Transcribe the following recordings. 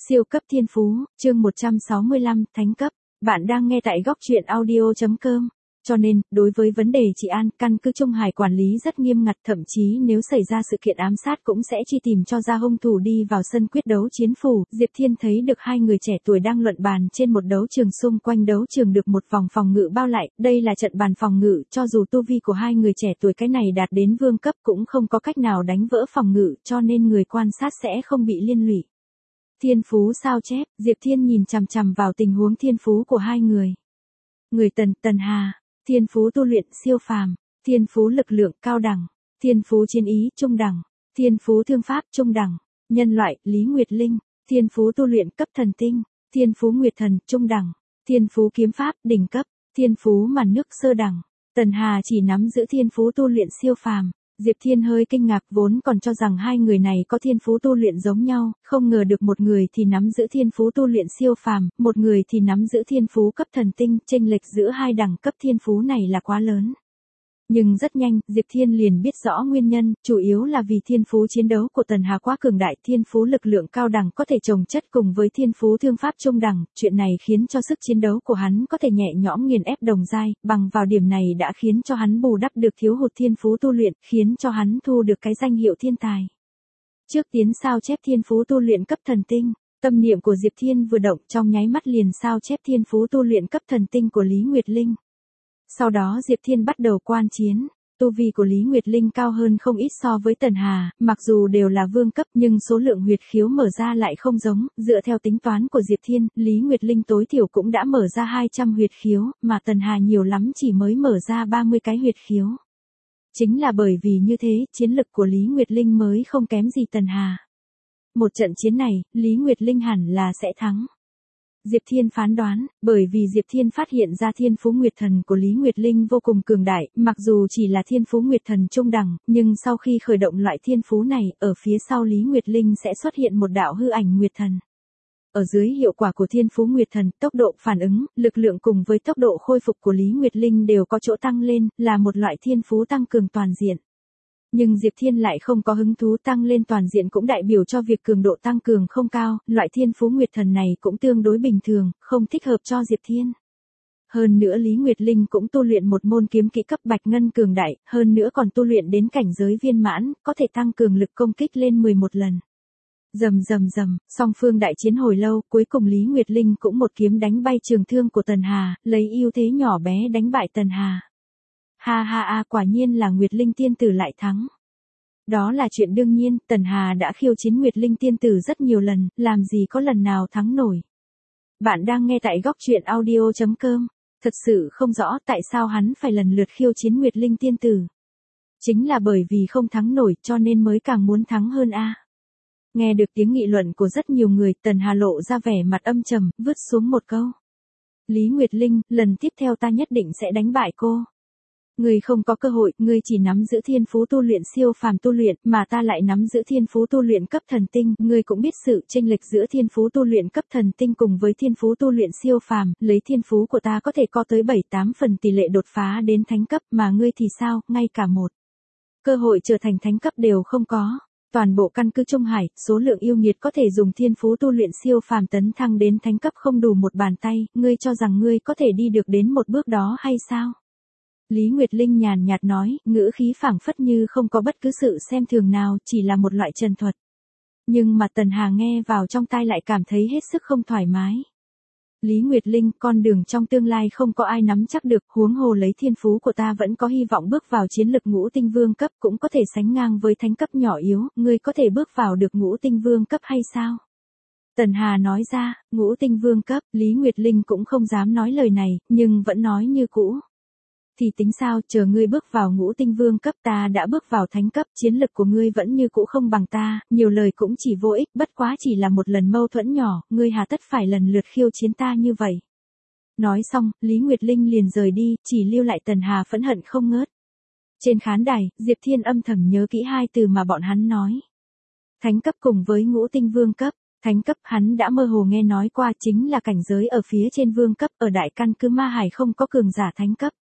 Siêu cấp thiên phú, chương 165, thánh cấp. Bạn đang nghe tại góc truyện audio.com. Cho nên, đối với vấn đề trị an, căn cứ Trung Hải quản lý rất nghiêm ngặt, thậm chí nếu xảy ra sự kiện ám sát cũng sẽ truy tìm cho ra hung thủ đi vào sân quyết đấu chiến phủ. Diệp Thiên thấy được hai người trẻ tuổi đang luận bàn trên một đấu trường, xung quanh đấu trường được một vòng phòng ngự bao lại, đây là trận bàn phòng ngự, cho dù tu vi của hai người trẻ tuổi cái này đạt đến vương cấp cũng không có cách nào đánh vỡ phòng ngự, cho nên người quan sát sẽ không bị liên lụy. Thiên phú sao chép, Diệp Thiên nhìn chằm chằm vào tình huống thiên phú của hai người. Người Tần Hà, thiên phú tu luyện siêu phàm, thiên phú lực lượng cao đẳng, thiên phú chiến ý trung đẳng, thiên phú thương pháp trung đẳng, nhân loại Lý Nguyệt Linh, thiên phú tu luyện cấp thần tinh, thiên phú Nguyệt Thần trung đẳng, thiên phú kiếm pháp đỉnh cấp, thiên phú màn nước sơ đẳng. Tần Hà chỉ nắm giữ thiên phú tu luyện siêu phàm. Diệp Thiên hơi kinh ngạc, vốn còn cho rằng hai người này có thiên phú tu luyện giống nhau, không ngờ được một người thì nắm giữ thiên phú tu luyện siêu phàm, một người thì nắm giữ thiên phú cấp thần tinh, chênh lệch giữa hai đẳng cấp thiên phú này là quá lớn. Nhưng rất nhanh, Diệp Thiên liền biết rõ nguyên nhân, chủ yếu là vì thiên phú chiến đấu của Tần Hà quá cường đại, thiên phú lực lượng cao đẳng có thể chồng chất cùng với thiên phú thương pháp trung đẳng, chuyện này khiến cho sức chiến đấu của hắn có thể nhẹ nhõm nghiền ép đồng giai, bằng vào điểm này đã khiến cho hắn bù đắp được thiếu hụt thiên phú tu luyện, khiến cho hắn thu được cái danh hiệu thiên tài. Trước tiến sao chép thiên phú tu luyện cấp thần tinh, tâm niệm của Diệp Thiên vừa động, trong nháy mắt liền sao chép thiên phú tu luyện cấp thần tinh của Lý Nguyệt Linh. Sau đó Diệp Thiên bắt đầu quan chiến, tu vi của Lý Nguyệt Linh cao hơn không ít so với Tần Hà, mặc dù đều là vương cấp nhưng số lượng huyệt khiếu mở ra lại không giống, dựa theo tính toán của Diệp Thiên, Lý Nguyệt Linh tối thiểu cũng đã mở ra 200 huyệt khiếu, mà Tần Hà nhiều lắm chỉ mới mở ra 30 cái huyệt khiếu. Chính là bởi vì như thế, chiến lực của Lý Nguyệt Linh mới không kém gì Tần Hà. Một trận chiến này, Lý Nguyệt Linh hẳn là sẽ thắng. Diệp Thiên phán đoán, bởi vì Diệp Thiên phát hiện ra thiên phú Nguyệt Thần của Lý Nguyệt Linh vô cùng cường đại, mặc dù chỉ là thiên phú Nguyệt Thần trung đẳng, nhưng sau khi khởi động loại thiên phú này, ở phía sau Lý Nguyệt Linh sẽ xuất hiện một đạo hư ảnh Nguyệt Thần. Ở dưới hiệu quả của thiên phú Nguyệt Thần, tốc độ phản ứng, lực lượng cùng với tốc độ khôi phục của Lý Nguyệt Linh đều có chỗ tăng lên, là một loại thiên phú tăng cường toàn diện. Nhưng Diệp Thiên lại không có hứng thú, tăng lên toàn diện cũng đại biểu cho việc cường độ tăng cường không cao, loại thiên phú Nguyệt Thần này cũng tương đối bình thường, không thích hợp cho Diệp Thiên. Hơn nữa Lý Nguyệt Linh cũng tu luyện một môn kiếm kỹ cấp bạch ngân cường đại, hơn nữa còn tu luyện đến cảnh giới viên mãn, có thể tăng cường lực công kích lên 11 lần. Rầm, song phương đại chiến hồi lâu, cuối cùng Lý Nguyệt Linh cũng một kiếm đánh bay trường thương của Tần Hà, lấy ưu thế nhỏ bé đánh bại Tần Hà. Quả nhiên là Nguyệt Linh tiên tử lại thắng. Đó là chuyện đương nhiên, Tần Hà đã khiêu chiến Nguyệt Linh tiên tử rất nhiều lần, làm gì có lần nào thắng nổi. Bạn đang nghe tại góc truyện audio.com. Thật sự không rõ tại sao hắn phải lần lượt khiêu chiến Nguyệt Linh tiên tử. Chính là bởi vì không thắng nổi cho nên mới càng muốn thắng hơn a. Nghe được tiếng nghị luận của rất nhiều người, Tần Hà lộ ra vẻ mặt âm trầm, vứt xuống một câu. Lý Nguyệt Linh, lần tiếp theo ta nhất định sẽ đánh bại cô. Ngươi không có cơ hội, ngươi chỉ nắm giữ thiên phú tu luyện siêu phàm tu luyện, mà ta lại nắm giữ thiên phú tu luyện cấp thần tinh, ngươi cũng biết sự chênh lệch giữa thiên phú tu luyện cấp thần tinh cùng với thiên phú tu luyện siêu phàm, lấy thiên phú của ta có thể có tới 7-8 phần tỷ lệ đột phá đến thánh cấp, mà ngươi thì sao, ngay cả một cơ hội trở thành thánh cấp đều không có. Toàn bộ căn cứ Trung Hải, số lượng yêu nghiệt có thể dùng thiên phú tu luyện siêu phàm tấn thăng đến thánh cấp không đủ một bàn tay, ngươi cho rằng ngươi có thể đi được đến một bước đó hay sao? Lý Nguyệt Linh nhàn nhạt nói, ngữ khí phảng phất như không có bất cứ sự xem thường nào, chỉ là một loại trần thuật. Nhưng mà Tần Hà nghe vào trong tai lại cảm thấy hết sức không thoải mái. Lý Nguyệt Linh, con đường trong tương lai không có ai nắm chắc được, huống hồ lấy thiên phú của ta vẫn có hy vọng bước vào chiến lực ngũ tinh vương cấp, cũng có thể sánh ngang với thánh cấp nhỏ yếu, ngươi có thể bước vào được ngũ tinh vương cấp hay sao? Tần Hà nói ra, ngũ tinh vương cấp, Lý Nguyệt Linh cũng không dám nói lời này, nhưng vẫn nói như cũ. Thì tính sao, chờ ngươi bước vào ngũ tinh vương cấp, ta đã bước vào thánh cấp, chiến lực của ngươi vẫn như cũ không bằng ta, nhiều lời cũng chỉ vô ích, bất quá chỉ là một lần mâu thuẫn nhỏ, ngươi hà tất phải lần lượt khiêu chiến ta như vậy. Nói xong, Lý Nguyệt Linh liền rời đi, chỉ lưu lại Tần Hà phẫn hận không ngớt. Trên khán đài, Diệp Thiên âm thầm nhớ kỹ hai từ mà bọn hắn nói. Thánh cấp cùng với ngũ tinh vương cấp. Thánh cấp hắn đã mơ hồ nghe nói qua, chính là cảnh giới ở phía trên vương cấp, ở đại căn cứ Ma Hải không có cường giả thánh cấp.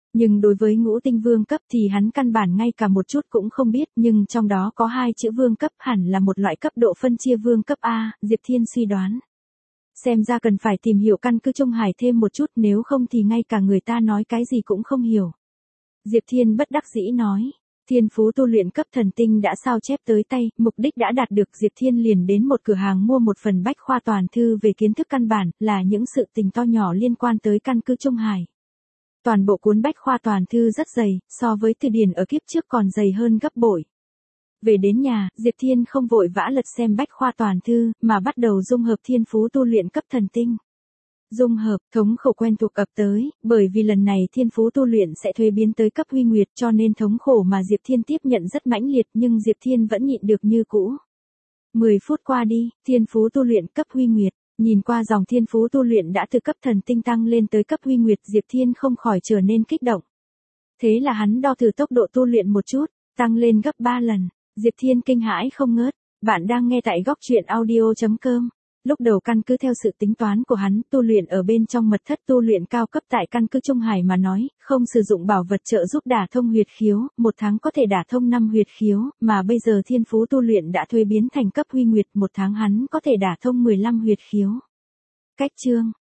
Nhưng đối với ngũ tinh vương cấp thì hắn căn bản ngay cả một chút cũng không biết, nhưng trong đó có 2 chữ vương cấp hẳn là một loại cấp độ phân chia vương cấp A, Diệp Thiên suy đoán. Xem ra cần phải tìm hiểu căn cứ Trung Hải thêm một chút, nếu không thì ngay cả người ta nói cái gì cũng không hiểu. Diệp Thiên bất đắc dĩ nói. Thiên phú tu luyện cấp thần tinh đã sao chép tới tay, mục đích đã đạt được, Diệp Thiên liền đến một cửa hàng mua một phần bách khoa toàn thư về kiến thức căn bản, là những sự tình to nhỏ liên quan tới căn cứ Trung Hải. Toàn bộ cuốn bách khoa toàn thư rất dày, so với từ điển ở kiếp trước còn dày hơn gấp bội. Về đến nhà, Diệp Thiên không vội vã lật xem bách khoa toàn thư, mà bắt đầu dung hợp thiên phú tu luyện cấp thần tinh. Dung hợp, thống khổ quen thuộc ập tới, bởi vì lần này thiên phú tu luyện sẽ thuế biến tới cấp huy nguyệt, cho nên thống khổ mà Diệp Thiên tiếp nhận rất mãnh liệt, nhưng Diệp Thiên vẫn nhịn được như cũ. 10 phút qua đi, thiên phú tu luyện cấp huy nguyệt, nhìn qua dòng thiên phú tu luyện đã từ cấp thần tinh tăng lên tới cấp huy nguyệt, Diệp Thiên không khỏi trở nên kích động. Thế là hắn đo thử tốc độ tu luyện một chút, tăng lên gấp 3 lần, Diệp Thiên kinh hãi không ngớt. Bạn đang nghe tại góc truyện audio.com. Lúc đầu căn cứ theo sự tính toán của hắn, tu luyện ở bên trong mật thất tu luyện cao cấp tại căn cứ Trung Hải mà nói, không sử dụng bảo vật trợ giúp đả thông huyệt khiếu, 1 tháng có thể đả thông 5 huyệt khiếu, mà bây giờ thiên phú tu luyện đã thuế biến thành cấp huy nguyệt, 1 tháng hắn có thể đả thông 15 huyệt khiếu. Cách chương